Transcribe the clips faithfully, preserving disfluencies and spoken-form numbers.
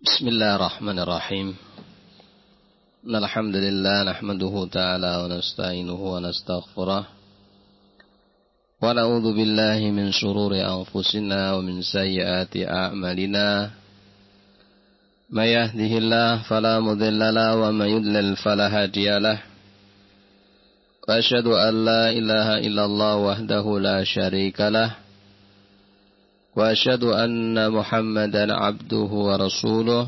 Bismillahirrahmanirrahim. Alhamdulillah nahmaduhu ta'ala wa nasta'inuhu wa nastaghfiruh. Wa na'udzu billahi min shururi anfusina wa min sayyiati a'malina. May yahdihillahu fala mudilla lahu wa may yudlil fala hadiya lahu. Wa asyhadu an la ilaha illallah wahdahu la syarika lahu. Wa asyhadu anna Muhammadan abduhu wa rasuluh.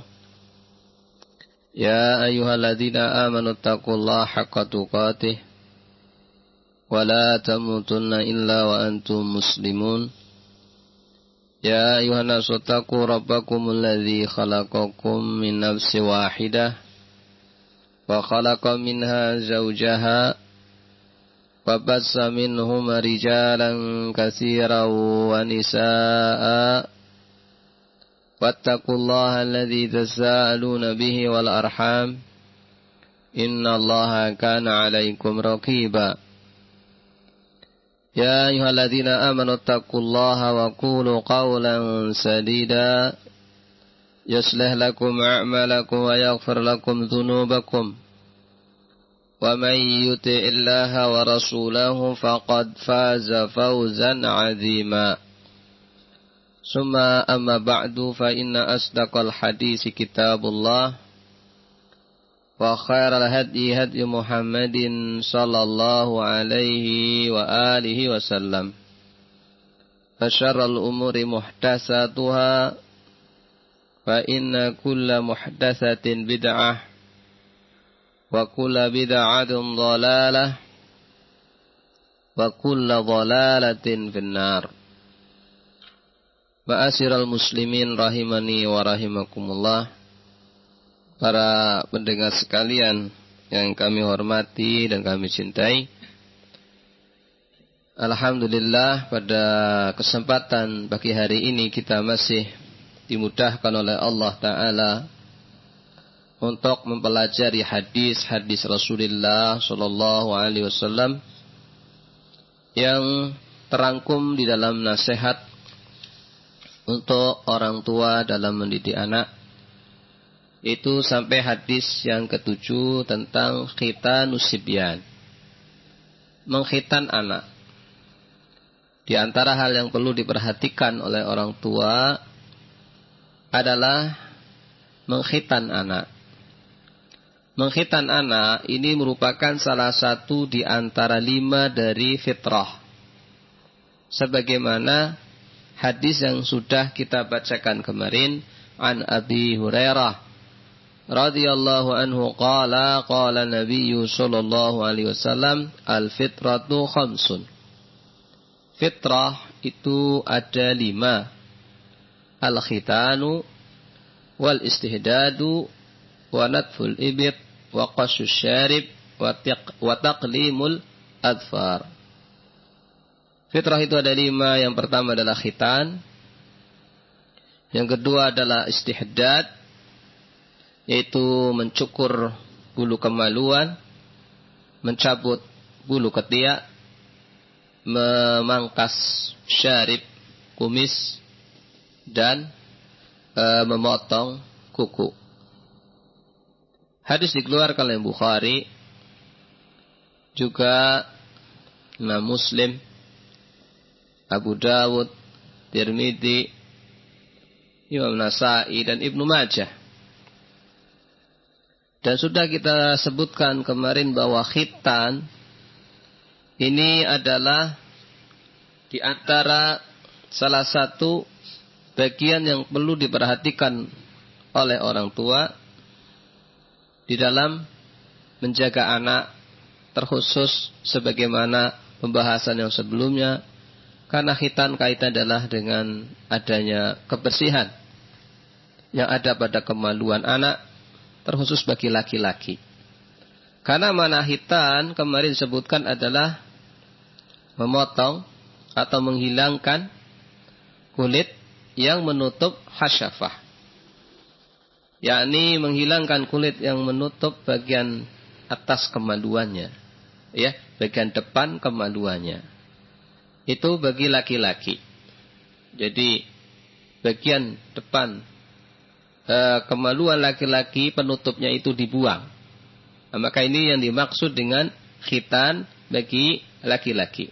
Ya ayyuhalladzina amanu taqullaha haqqa tuqatih wa la tamutunna illa wa antum muslimun. Ya ayyuhan nasu taqu rabbakumul ladzi khalaqakum min nafsin wahidah wa khalaqa minha zawjaha وَبَثَّ مِنْهُمَا رِجَالًا كَثِيرًا وَنِسَاءً وَاتَّقُوا اللَّهَ الَّذِي تَسَاءَلُونَ بِهِ وَالْأَرْحَامَ إِنَّ اللَّهَ كَانَ عَلَيْكُمْ رَقِيبًا يَا أَيُّهَا الَّذِينَ آمَنُوا اتَّقُوا اللَّهَ وَقُولُوا قَوْلًا سَدِيدًا يُصْلِحْ لَكُمْ أَعْمَالَكُمْ وَيَغْفِرْ لَكُمْ ذُنُوبَكُمْ وَمَن يُطِعِ اللَّهَ وَرَسُولَهُ فَقَدْ فَازَ فَوْزًا عَظِيمًا. ثُمَّ أَمَّا بَعْدُ فَإِنَّ أَصْدَقَ الْحَدِيثِ كِتَابُ اللَّهِ وَخَيْرَ الْهَدْيِ هَدْيُ مُحَمَّدٍ صَلَّى اللَّهُ عَلَيْهِ وَآلِهِ وَسَلَّمَ وَشَرَّ الْأُمُورِ مُحْدَثَاتُهَا فَإِنَّ كُلَّ مُحْدَثَةٍ بِدْعَةٌ wa kullu bid'atin dhalalah wa kullu dhalalatin finnar. Ma'asyiral muslimin rahimani wa rahimakumullah. Para pendengar sekalian yang kami hormati dan kami cintai, alhamdulillah pada kesempatan pagi hari ini kita masih dimudahkan oleh Allah Ta'ala untuk mempelajari hadis-hadis Rasulullah Sallallahu Alaihi Wasallam yang terangkum di dalam nasihat untuk orang tua dalam mendidik anak. Itu sampai hadis yang ketujuh tentang khitanus sibyan, mengkhitan anak. Di antara hal yang perlu diperhatikan oleh orang tua adalah mengkhitan anak. Mengkhitan anak ini merupakan salah satu di antara lima dari fitrah. Sebagaimana hadis yang sudah kita bacakan kemarin, an Abi Hurairah radhiyallahu anhu qala qala Nabi sallallahu alaihi wasallam al-fitratu khamsun. Fitrah itu ada lima. Al-khitanu wal istihdadu wa natful ibit wa qasus syarib wa taqlimul adfar. Fitrah itu ada lima. Yang pertama adalah khitan. Yang kedua adalah istihdad, yaitu mencukur bulu kemaluan, mencabut bulu ketiak, memangkas syarib kumis, dan e, memotong kuku. Hadis dikeluarkan oleh Bukhari, juga Imam Muslim, Abu Dawud, Tirmidzi, Imam Nasa'i, dan Ibnu Majah. Dan sudah kita sebutkan kemarin bahwa khitan ini adalah di antara salah satu bagian yang perlu diperhatikan oleh orang tua di dalam menjaga anak, terkhusus sebagaimana pembahasan yang sebelumnya, karena khitan kaitan adalah dengan adanya kebersihan yang ada pada kemaluan anak, terkhusus bagi laki-laki. Karena mana khitan kemarin disebutkan adalah memotong atau menghilangkan kulit yang menutup hasyafah, yakni menghilangkan kulit yang menutup bagian atas kemaluannya, ya, bagian depan kemaluannya. Itu bagi laki-laki. Jadi bagian depan uh, kemaluan laki-laki penutupnya itu dibuang. Nah, maka ini yang dimaksud dengan khitan bagi laki-laki.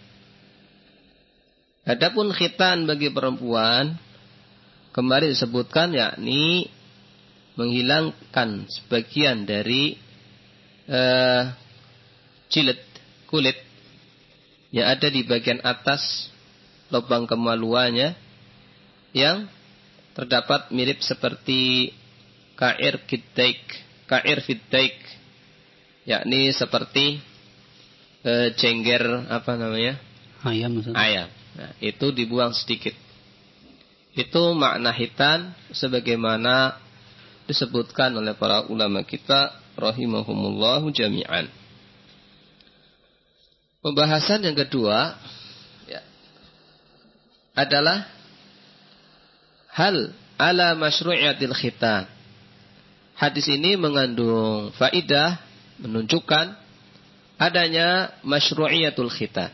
Adapun khitan bagi perempuan kemarin disebutkan yakni menghilangkan sebagian dari uh, jilid kulit yang ada di bagian atas lubang kemaluannya yang terdapat mirip seperti kair fitaik, kair fitaik, yakni seperti uh, jengger apa namanya? Ayam. Maksudnya. Ayam. Nah, itu dibuang sedikit. Itu makna khitan sebagaimana disebutkan oleh para ulama kita rahimahumullahu jami'an. Pembahasan yang kedua ya, adalah hal ala masyru'iyatil khitan. Hadis ini mengandung faidah menunjukkan adanya masyru'iyatul khitan.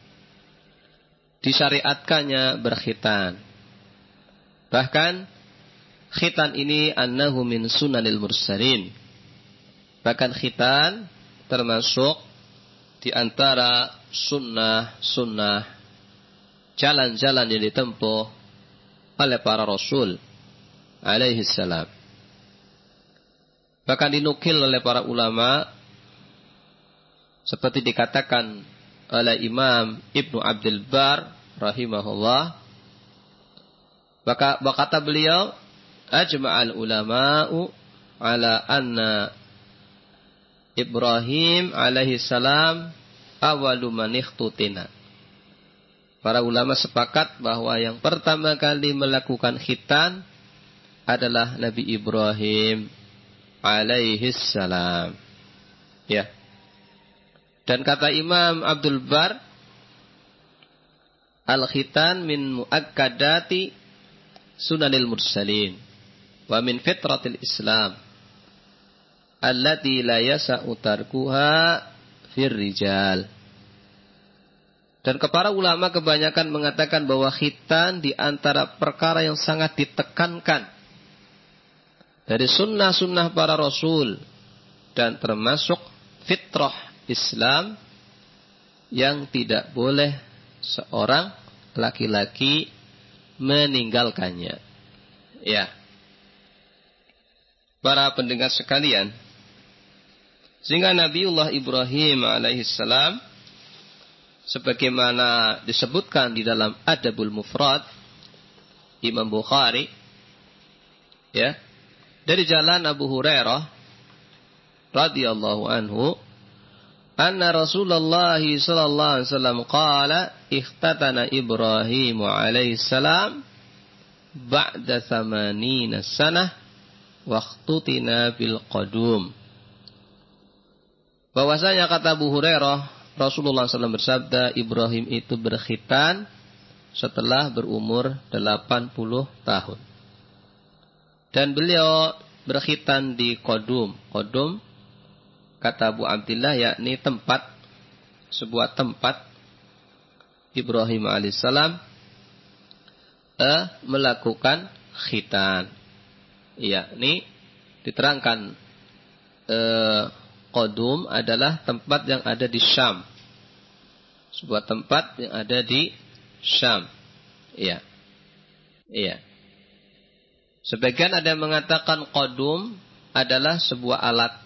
Disyariatkannya berkhitan. Bahkan khitan ini annahu min sunanil mursalin. Bahkan khitan termasuk di antara sunnah-sunnah jalan-jalan yang ditempuh oleh para rasul alaihi salam. Bahkan dinukil oleh para ulama seperti dikatakan oleh Imam Ibnu Abdul Bar rahimahullah. Maka berkata beliau, ajma'al ulama'u ala anna Ibrahim alaihi salam awalu man ikhtutina. Para ulama sepakat bahwa yang pertama kali melakukan khitan adalah Nabi Ibrahim alaihi salam. Ya. Dan kata Imam Abdul Bar, al-khitan min muakkadati sunanil mursalin wa min fitratil Islam allati la yasa'u tarkuha fir rijal. Dan para ulama kebanyakan mengatakan bahwa khitan di antara perkara yang sangat ditekankan dari sunnah-sunnah para rasul dan termasuk fitrah Islam yang tidak boleh seorang laki-laki meninggalkannya. Ya. Para pendengar sekalian, sehingga Nabiullah Ibrahim alaihissalam sebagaimana disebutkan di dalam Adabul Mufrad Imam Bukhari, ya, dari jalan Abu Hurairah radhiyallahu anhu, anna Rasulullah sallallahu alaihi wasallam qala ikhtatana Ibrahim alaihissalam ba'da thamanina sanah waqtutina bil qadum. Bahwasanya kata Abu Hurairah, Rasulullah shallallahu alaihi wasallam bersabda, Ibrahim itu berkhitan setelah berumur delapan puluh tahun. Dan beliau berkhitan di Qadum. Qadum, kata Abu Abdillah, yakni tempat, sebuah tempat Ibrahim alaihissalam eh, melakukan khitan. Yakni diterangkan eh, Qadum adalah tempat yang ada di Syam. Sebuah tempat yang ada di Syam. Iya. Iya. Sebagian ada yang mengatakan Qadum adalah sebuah alat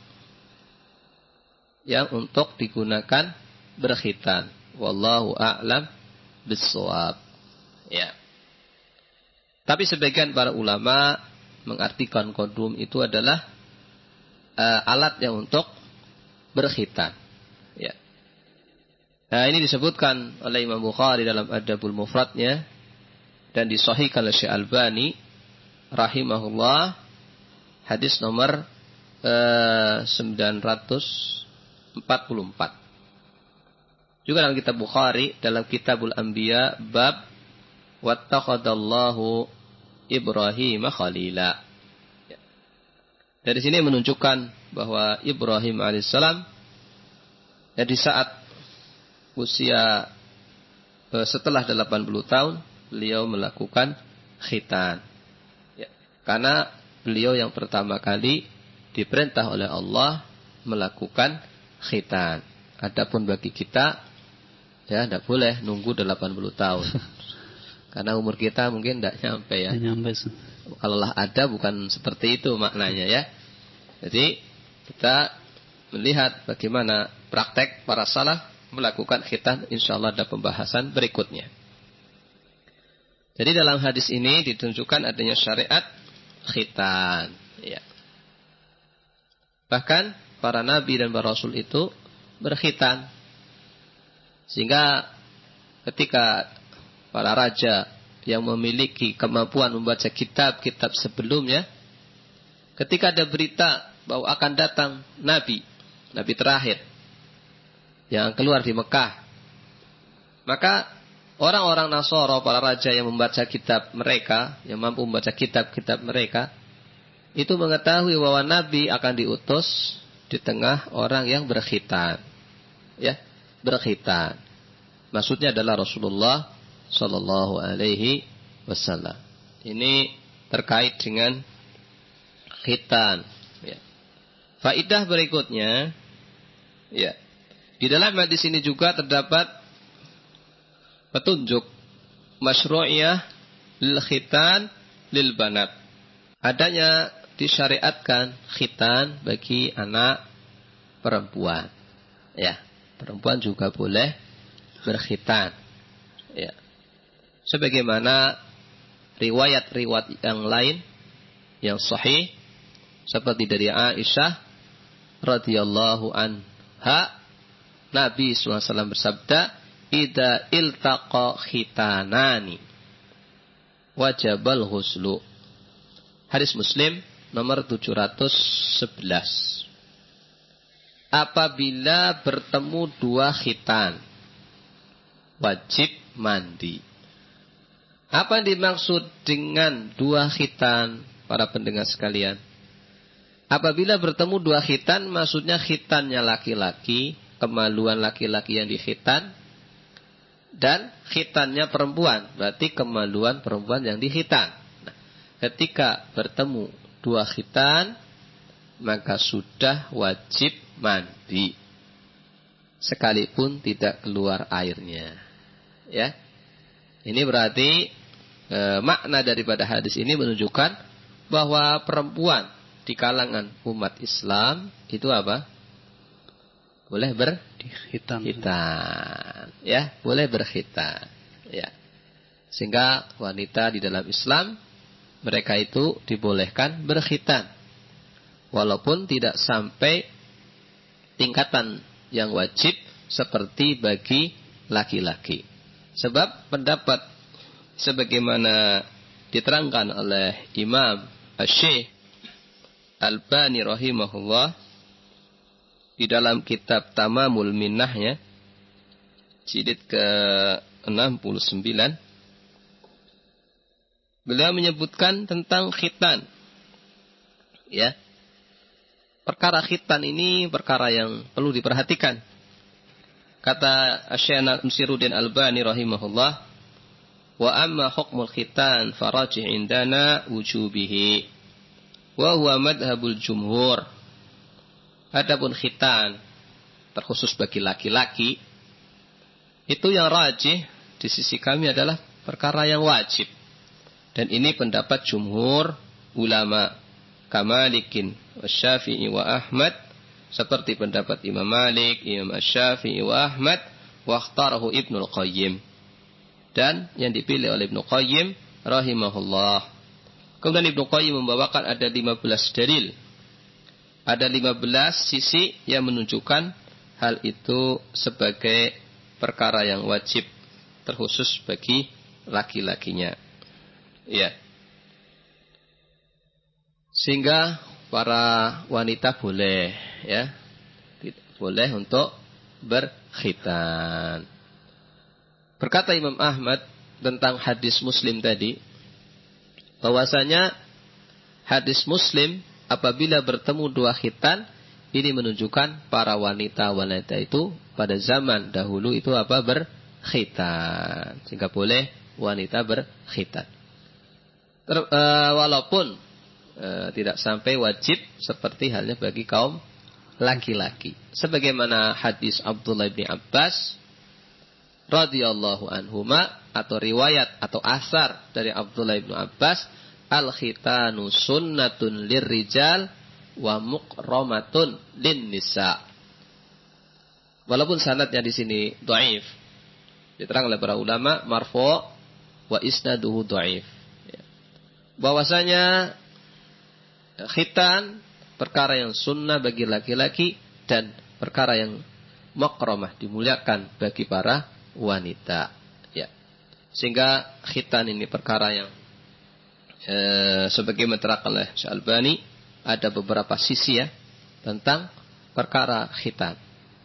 yang untuk digunakan berkhitan. Wallahu a'lam bissawab. Ya. Tapi sebagian para ulama mengartikan Qadum itu adalah uh, alat yang untuk berkhitan. Ya. Nah, ini disebutkan oleh Imam Bukhari dalam Adabul Mufradnya dan disahihkan oleh Syekh Albani rahimahullah, hadis nomor uh, sembilan ratus empat puluh empat. Juga dalam kitab Bukhari dalam Kitabul Anbiya bab wattakhadallahu Ibrahim khalila. Ya. Dari sini menunjukkan bahwa Ibrahim alaihissalam ya, di saat usia eh, setelah delapan puluh tahun beliau melakukan khitan. Ya. Karena beliau yang pertama kali diperintah oleh Allah melakukan khitan. Adapun bagi kita, ya tidak boleh nunggu delapan puluh tahun. Karena umur kita mungkin tidak nyampe ya. Nyampe. Kalau lah ada bukan seperti itu maknanya ya. Jadi kita melihat bagaimana praktek para salaf melakukan khitan, insyaallah ada pembahasan berikutnya. Jadi dalam hadis ini ditunjukkan adanya syariat khitan. Ya. Bahkan para nabi dan para rasul itu berkhitan. Sehingga ketika para raja yang memiliki kemampuan membaca kitab-kitab sebelumnya, ketika ada berita bahwa akan datang nabi, nabi terakhir yang keluar di Mekah, maka orang-orang Nasara, para raja yang membaca kitab mereka, yang mampu membaca kitab-kitab mereka, itu mengetahui bahwa nabi akan diutus di tengah orang yang berkhitan. Ya, berkhitan. Maksudnya adalah Rasulullah sallallahu alaihi wasallam. Ini terkait dengan khitan. Ya. Faidah berikutnya, ya, di dalam hadis ini juga terdapat petunjuk masyru'iyah lil khitan lil banat. Adanya disyariatkan khitan bagi anak perempuan. Ya, perempuan juga boleh berkhitan. Ya. Sebagaimana riwayat-riwayat yang lain yang sahih seperti dari Aisyah radhiyallahu anha, Nabi sallallahu alaihi wasallam bersabda, "Idza iltaqa khitanani wajabal ghuslu." Hadis Muslim nomor tujuh ratus sebelas. Apabila bertemu dua khitan, wajib mandi. Apa yang dimaksud dengan dua khitan, para pendengar sekalian? Apabila bertemu dua khitan, maksudnya khitannya laki-laki, kemaluan laki-laki yang dikhitan, dan khitannya perempuan, berarti kemaluan perempuan yang dikhitan. Nah, ketika bertemu dua khitan, maka sudah wajib mandi, sekalipun tidak keluar airnya. Ya, ini berarti e, makna daripada hadis ini menunjukkan bahwa perempuan di kalangan umat Islam itu apa? Boleh berkhitan. Ya, boleh berkhitan. Ya. Sehingga wanita di dalam Islam mereka itu dibolehkan berkhitan. Walaupun tidak sampai tingkatan yang wajib seperti bagi laki-laki. Sebab pendapat sebagaimana diterangkan oleh Imam Asy-Syaikh Al-Albani rahimahullah di dalam kitab Tamamul Minnahnya jilid ke enam puluh sembilan, beliau menyebutkan tentang khitan. Ya. Perkara khitan ini perkara yang perlu diperhatikan. Kata Asy-Syaikh Nasiruddin Albani rahimahullah, wa amma hukmul khitan farajih indana wujubihi wa huwa madhabul jumhur. Adapun khitan terkhusus bagi laki-laki, itu yang rajih di sisi kami adalah perkara yang wajib. Dan ini pendapat jumhur ulama kamalikin wasyafi'i wa Ahmad, seperti pendapat Imam Malik, Imam Asy-Syafi'i wa Ahmad, wa ikhtarahu Ibnul Qayyim, dan yang dipilih oleh Ibnu Qayyim rahimahullah. Kemudian Ibnu Qayyim membawakan ada lima belas dalil, ada lima belas sisi yang menunjukkan hal itu sebagai perkara yang wajib terkhusus bagi laki-lakinya. Ya. Sehingga para wanita boleh, ya, boleh untuk berkhitan. Berkata Imam Ahmad tentang hadis Muslim tadi, bahwasanya hadis Muslim apabila bertemu dua khitan, ini menunjukkan para wanita-wanita itu pada zaman dahulu itu apa? Berkhitan. Sehingga boleh wanita berkhitan. Ter, uh, walaupun e, tidak sampai wajib seperti halnya bagi kaum laki-laki. Sebagaimana hadis Abdullah bin Abbas radhiyallahu anhuma, atau riwayat atau asar dari Abdullah bin Abbas, al-khitanu sunnatun lirrijal wa muqramatun lin nisa. Walaupun sanadnya di sini dhaif, diterang oleh para ulama marfu' wa isnaduhu dhaif. Bahwasanya khitan perkara yang sunnah bagi laki-laki dan perkara yang makramah, dimuliakan bagi para wanita. Ya. Sehingga khitan ini perkara yang eh, sebagai diterangkan oleh Syekh Albani, ada beberapa sisi ya tentang perkara khitan.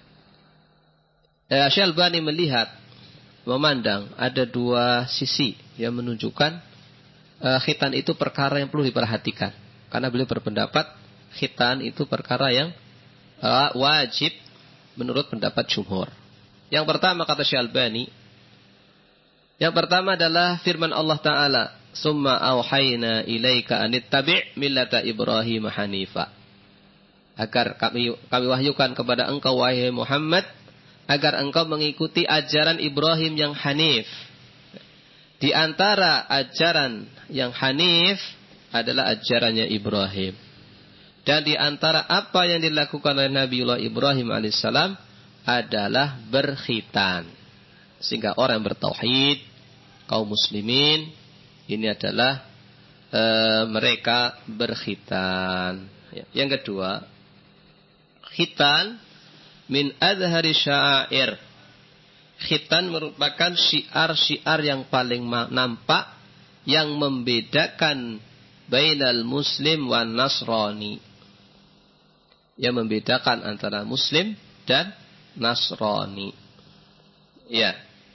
Eh, Syekh Albani melihat, memandang ada dua sisi yang menunjukkan uh, khitan itu perkara yang perlu diperhatikan. Karena beliau berpendapat khitan itu perkara yang uh, wajib menurut pendapat jumhur. Yang pertama kata Syekh Albani, yang pertama adalah firman Allah Ta'ala, summa auhayna ilaika anittabi' millata Ibrahim hanifa. Agar kami, kami wahyukan kepada engkau wahai Muhammad, agar engkau mengikuti ajaran Ibrahim yang hanif. Di antara ajaran yang hanif adalah ajarannya Ibrahim. Dan di antara apa yang dilakukan oleh Nabiullah Ibrahim alaihissalam adalah berkhitan. Sehingga orang yang bertauhid, kaum muslimin, ini adalah e, mereka berkhitan. Yang kedua, khitan min adhari sya'air. Khitan merupakan syiar-syiar yang paling nampak yang membedakan bainal muslim wan nasrani. Yang membedakan antara muslim dan nasrani. Ya.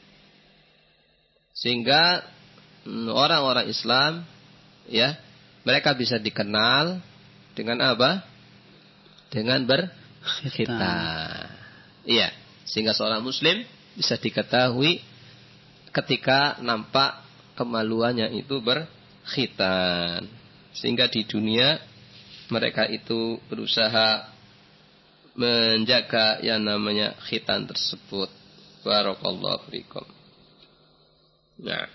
Sehingga orang-orang Islam ya, mereka bisa dikenal dengan apa? Dengan ber khitan. Iya, sehingga seorang muslim bisa diketahui ketika nampak kemaluannya itu berkhitan. Sehingga di dunia mereka itu berusaha menjaga yang namanya khitan tersebut. Barakallahu fiikum. Nah.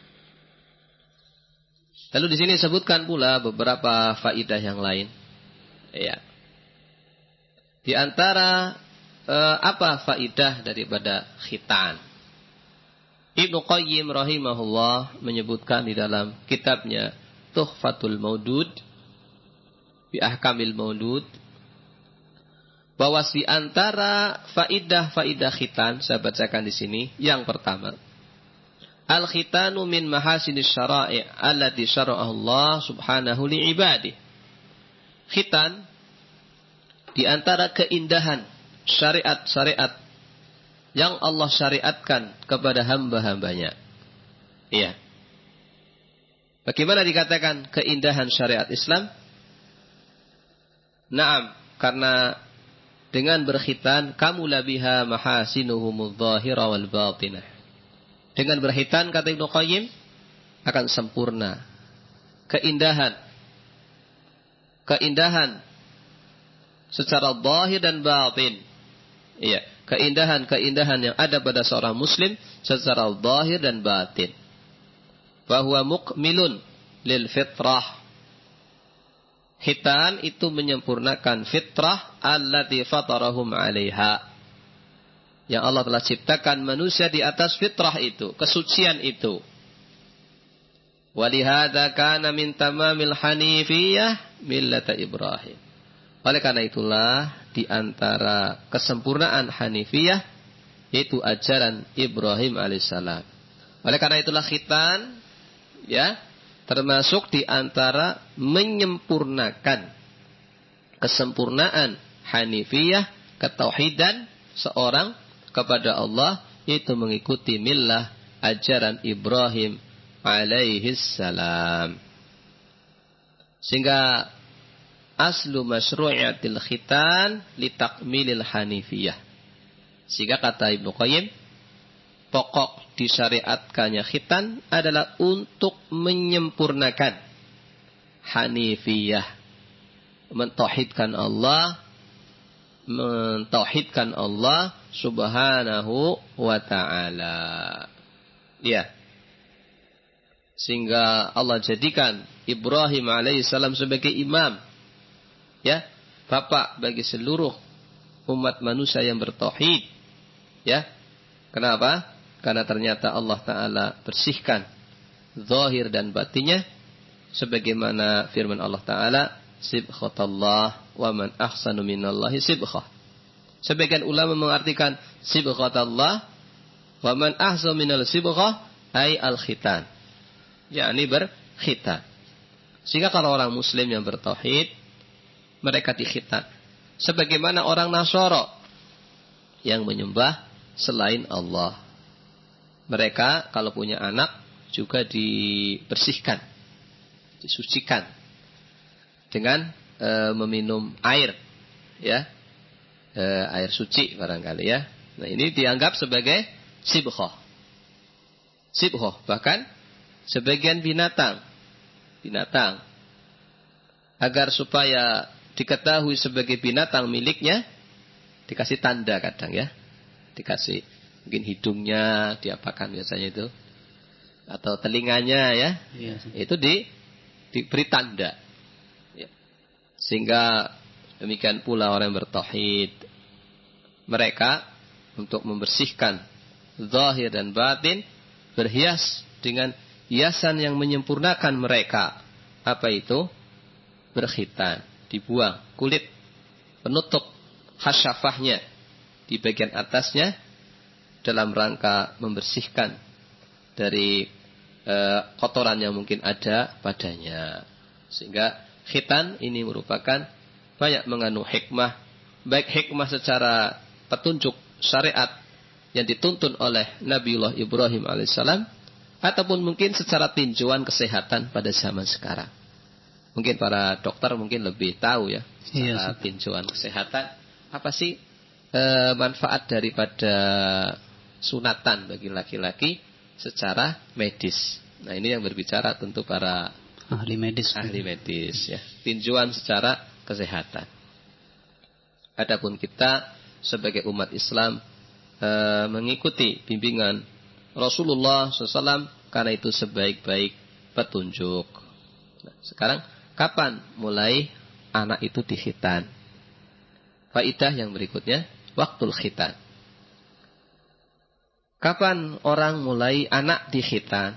Lalu di sini disebutkan pula beberapa faidah yang lain. Iya. Di antara eh, apa faidah daripada khitan? Ibnu Qayyim rahimahullah menyebutkan di dalam kitabnya Tuhfatul Maudud bi Ahkamil Maudud, bahwa di antara faidah-faidah khitan, saya bacakan di sini. Yang pertama, al-khitanu min mahasinis syara'i' allati syara'ahu Allah subhanahu li ibadihi. Khitan di antara keindahan syariat-syariat yang Allah syariatkan kepada hamba-hambanya. Iya. Bagaimana dikatakan keindahan syariat Islam? Naam, karena dengan berkhitan kamula biha mahasinuhumudz zahira wal batinah. Dengan berkhitan, kata Ibnu Qayyim, akan sempurna keindahan keindahan secara zahir dan batin. Iya, keindahan-keindahan yang ada pada seorang muslim secara zahir dan batin. Bahwa mukmilun lil fitrah. Khitan itu menyempurnakan fitrah allati fatarahum 'alaiha. Yang Allah telah ciptakan manusia di atas fitrah itu, kesucian itu. Walihada kana min tamamil hanifiyah millata Ibrahim. Oleh karena itulah di antara kesempurnaan Hanifiyah yaitu ajaran Ibrahim alaihissalam. Oleh karena itulah khitan ya termasuk di antara menyempurnakan kesempurnaan Hanifiyah, ketauhidan seorang kepada Allah, yaitu mengikuti millah ajaran Ibrahim alaihissalam. Sehingga aslu masyru'iyatil khitan litakmilil hanifiyah. Sehingga kata Ibnu Qayyim, pokok disyariatkannya khitan adalah untuk menyempurnakan hanifiyah, mentauhidkan Allah, mentauhidkan Allah Subhanahu wa ta'ala. Ya. Sehingga Allah jadikan Ibrahim alaihissalam sebagai imam. Ya, bapak bagi seluruh umat manusia yang bertauhid. Ya. Kenapa? Karena ternyata Allah Ta'ala bersihkan zahir dan batinnya sebagaimana firman Allah Ta'ala, sibghatallah wa man ahsanu minallahi sibghah. Sebagian ulama mengartikan sibghatallah wa man ahsanu minal sibghah ay al-khitan, yakni berkhitan. Sehingga kalau orang muslim yang bertauhid, mereka dikhitan sebagaimana orang Nasara yang menyembah selain Allah. Mereka kalau punya anak juga dibersihkan, disucikan dengan e, meminum air, ya, e, air suci barangkali ya. Nah ini dianggap sebagai sibghah, sibghah. Bahkan sebagian binatang, binatang agar supaya diketahui sebagai binatang miliknya, dikasih tanda kadang ya, dikasih mungkin hidungnya diapakan biasanya itu, atau telinganya ya, iya, itu di, diberi tanda. Ya. Sehingga demikian pula orang yang bertauhid, mereka untuk membersihkan zahir dan batin berhias dengan hiasan yang menyempurnakan mereka. Apa itu? Berkhitan, dibuang kulit penutup khasyafahnya di bagian atasnya dalam rangka membersihkan dari e, kotoran yang mungkin ada padanya. Sehingga khitan ini merupakan banyak mengandung hikmah, baik hikmah secara petunjuk syariat yang dituntun oleh Nabiullah Ibrahim alaihissalam, ataupun mungkin secara tinjauan kesehatan pada zaman sekarang. Mungkin para dokter mungkin lebih tahu ya, secara iya, tinjauan kesehatan apa sih e, manfaat daripada sunatan bagi laki-laki secara medis. Nah ini yang berbicara tentu para ahli medis, ahli medis ya, tinjauan secara kesehatan. Adapun kita sebagai umat Islam e, mengikuti bimbingan Rasulullah shallallahu alaihi wasallam karena itu sebaik-baik petunjuk. Nah, sekarang kapan mulai anak itu dikhitan? Faidah yang berikutnya, waktul khitan. Kapan orang mulai anak dikhitan?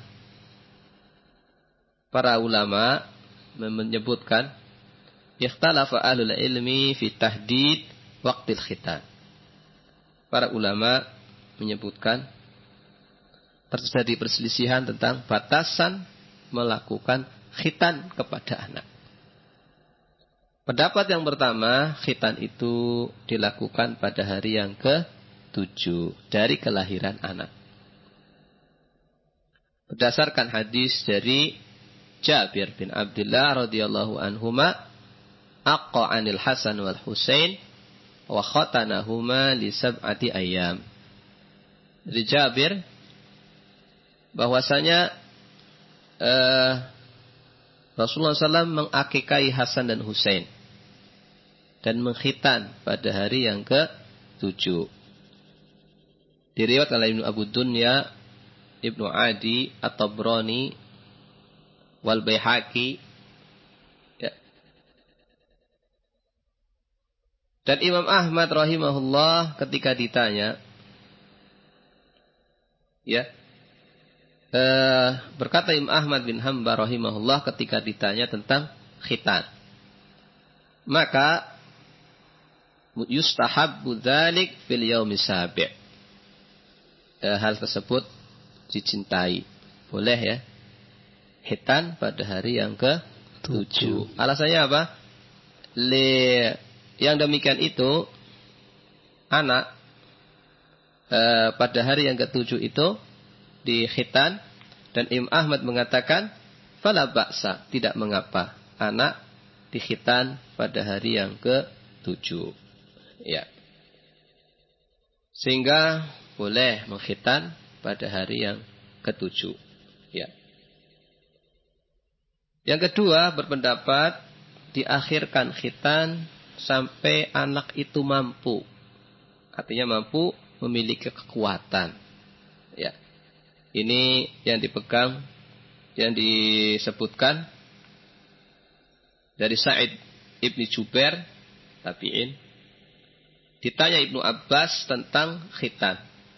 Para ulama menyebutkan ikhtalafa ahlul ilmi fi tahdid waqtil khitan. Para ulama menyebutkan terjadi perselisihan tentang batasan melakukan khitan kepada anak. Pendapat yang pertama, khitan itu dilakukan pada hari yang ke tujuh dari kelahiran anak. Berdasarkan hadis dari Jabir bin Abdullah radhiyallahu anhuma, aqqa 'anil Hasan wal Husain wa khatanahuma li sab'ati ayyam. Dari Jabir bahwasanya eh, Rasulullah shallallahu alaihi wasallam mengakikai Hasan dan Husain dan mengkhitan pada hari yang ke tujuh. Diriwayatkan oleh Ibnu Abu Dunya, Ibnu Adi, At-Tabrani, wal Baihaqi. Ya. Dan Imam Ahmad rahimahullah ketika ditanya, ya, eh, berkata Imam Ahmad bin Hanbal rahimahullah ketika ditanya tentang khitan, maka yustahabbu dzalik fil yaumi sabi'. Hal tersebut dicintai, boleh ya, khitan pada hari yang ke tujuh. Alasannya apa? Le, yang demikian itu anak eh, pada hari yang ke tujuh itu di khitan, dan Imam Ahmad mengatakan fala ba'sa, tidak mengapa anak di khitan pada hari yang ke tujuh. Ya. Sehingga boleh mengkhitan pada hari yang ketujuh. Ya. Yang kedua berpendapat diakhirkan khitan sampai anak itu mampu. Artinya mampu memiliki kekuatan. Ya. Ini yang dipegang, yang disebutkan dari Sa'id Ibni Jubair, tabi'in. Ditanya Ibnu Abbas tentang khitan.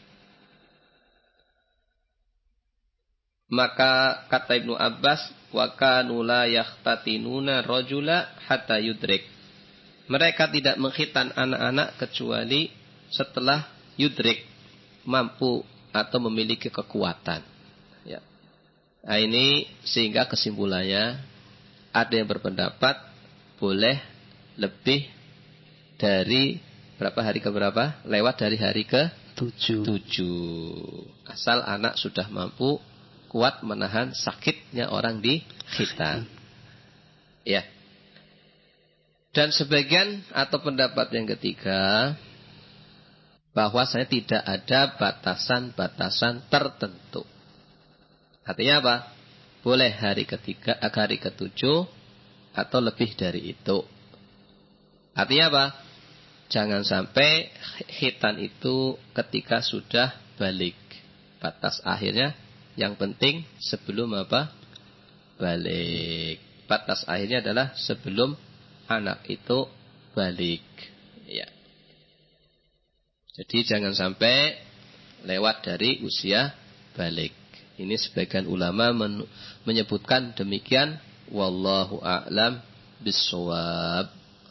Maka kata Ibnu Abbas, wa kanu la yahtatinuna rajula hatta yudrik. Mereka tidak mengkhitan anak-anak kecuali setelah yudrik, mampu atau memiliki kekuatan. Ya. Nah, ini sehingga kesimpulannya ada yang berpendapat boleh lebih dari berapa hari ke berapa? Lewat dari hari ke tujuh. tujuh. Asal anak sudah mampu kuat menahan sakitnya orang di khitan. Ya. Dan sebagian atau pendapat yang ketiga, bahwasanya tidak ada batasan-batasan tertentu. Artinya apa? Boleh hari ketiga, hari ketujuh, atau lebih dari itu. Artinya apa? Jangan sampai khitan itu ketika sudah balik. Batas akhirnya yang penting sebelum apa? Balik. Batas akhirnya adalah sebelum anak itu balik. Ya. Jadi jangan sampai lewat dari usia balik. Ini sebagian ulama men- menyebutkan demikian. Wallahu a'lam bissawab.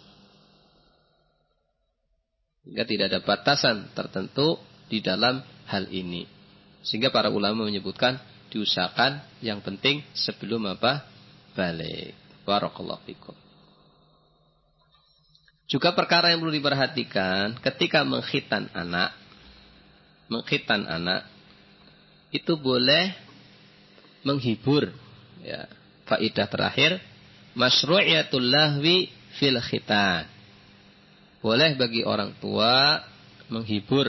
Sehingga tidak ada batasan tertentu di dalam hal ini. Sehingga para ulama menyebutkan diusahakan yang penting sebelum apa? Balik. Barakallahu fikum. Juga perkara yang perlu diperhatikan ketika mengkhitan anak, mengkhitan anak itu boleh menghibur. Ya. Faidah terakhir, masyru'iyatul lahwi fil khitan. Boleh bagi orang tua menghibur,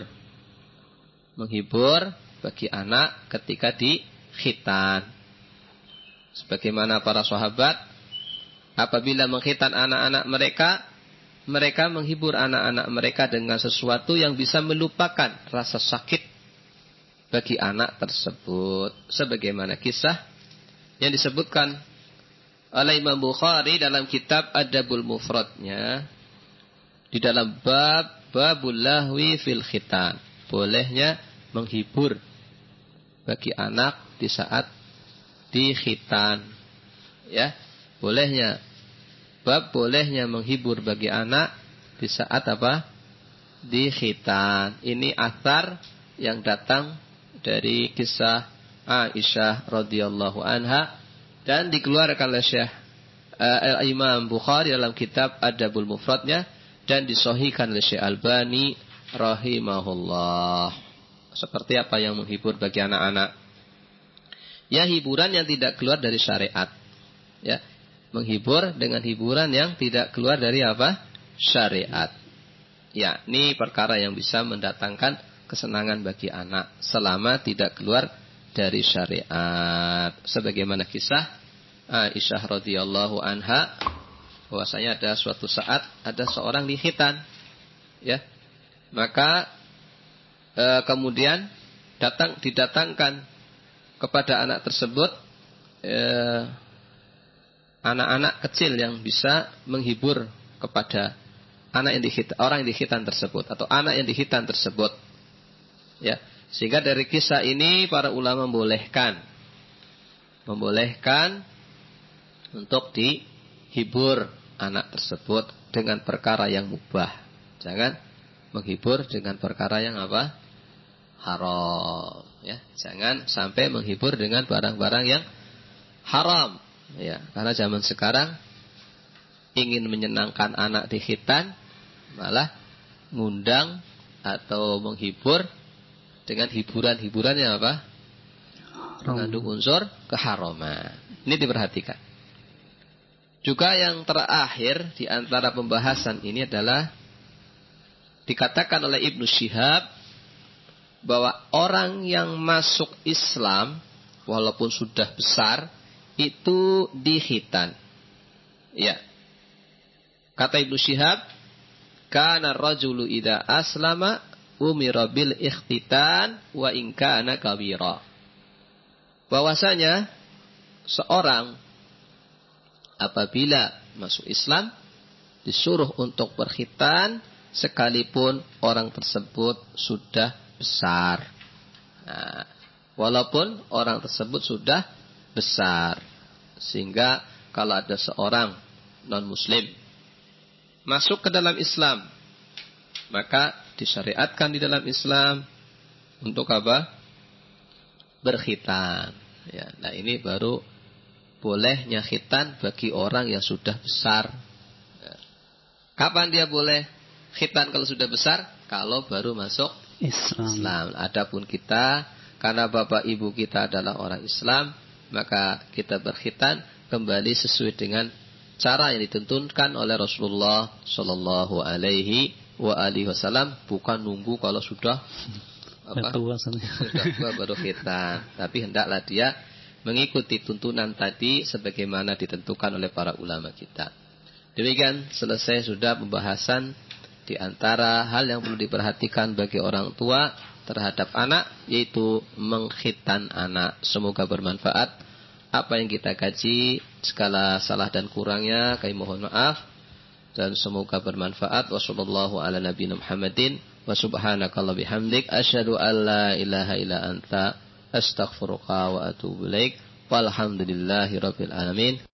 menghibur bagi anak ketika di khitan. Sebagaimana para sahabat apabila mengkhitan anak-anak mereka, mereka menghibur anak-anak mereka dengan sesuatu yang bisa melupakan rasa sakit bagi anak tersebut. Sebagaimana kisah yang disebutkan oleh Imam Bukhari dalam kitab Adabul Mufradnya, di dalam bab babul lahwi fil khitan. Bolehnya menghibur bagi anak di saat di khitan. Ya, bolehnya. Bab bolehnya menghibur bagi anak di saat apa? Di khitan. Ini athar yang datang dari kisah Aisyah radhiyallahu anha dan dikeluarkan oleh Syekh uh, Imam Bukhari dalam kitab Adabul Mufradnya dan disahihkan oleh Syekh Albani rahimahullah. Seperti apa yang menghibur bagi anak-anak? Ya, hiburan yang tidak keluar dari syariat. Ya, menghibur dengan hiburan yang tidak keluar dari apa? Syariat. Ya, ini perkara yang bisa mendatangkan kesenangan bagi anak selama tidak keluar dari syariat. Sebagaimana kisah Aisyah radhiyallahu anha, bahwasanya ada suatu saat ada seorang di khitan. Ya. Maka e, kemudian datang didatangkan kepada anak tersebut e, anak-anak kecil yang bisa menghibur kepada anak yang dikhitan, orang yang dikhitan tersebut atau anak yang dikhitan tersebut. Ya, sehingga dari kisah ini para ulama membolehkan membolehkan untuk dihibur anak tersebut dengan perkara yang mubah. Jangan menghibur dengan perkara yang apa? Haram. Ya, jangan sampai menghibur dengan barang-barang yang haram. Ya, karena zaman sekarang ingin menyenangkan anak di khitan malah ngundang atau menghibur dengan hiburan-hiburan yang apa? Mengandung unsur keharaman. Ini diperhatikan. Juga yang terakhir di antara pembahasan ini adalah dikatakan oleh Ibnu Syihab bahwa orang yang masuk Islam walaupun sudah besar itu dikhitan. Ya. Kata Ibnu Syihab, kana rajulu idza aslama umira bil ikhtitan wa in kana kabira. Bahwasanya seorang apabila masuk Islam disuruh untuk berkhitan sekalipun orang tersebut sudah besar. Nah, walaupun orang tersebut sudah besar. Sehingga kalau ada seorang non-muslim masuk ke dalam Islam, maka disyariatkan di dalam Islam untuk apa? Berkhitan. Ya, nah ini baru bolehnya khitan bagi orang yang sudah besar. Ya. Kapan dia boleh khitan kalau sudah besar? Kalau baru masuk Islam. Islam. Adapun kita, karena bapak ibu kita adalah orang Islam, maka kita berkhitan kembali sesuai dengan cara yang ditentukan oleh Rasulullah Shallallahu Alaihi wa alihi Wasallam, bukan nunggu kalau sudah apa? Sudah tua baru khitan. Tapi hendaklah dia mengikuti tuntunan tadi sebagaimana ditentukan oleh para ulama kita. Demikian selesai sudah pembahasan di antara hal yang perlu diperhatikan bagi orang tua terhadap anak, yaitu mengkhitan anak. Semoga bermanfaat apa yang kita kaji. Segala salah dan kurangnya kami mohon maaf, dan semoga bermanfaat. Wassallallahu ala nabiyina Muhammadin wa subhanakallah bihamdik asyhadu an la ilaha illa anta astaghfiruka wa atubu ilaik. Walhamdulillahi rabbil alamin.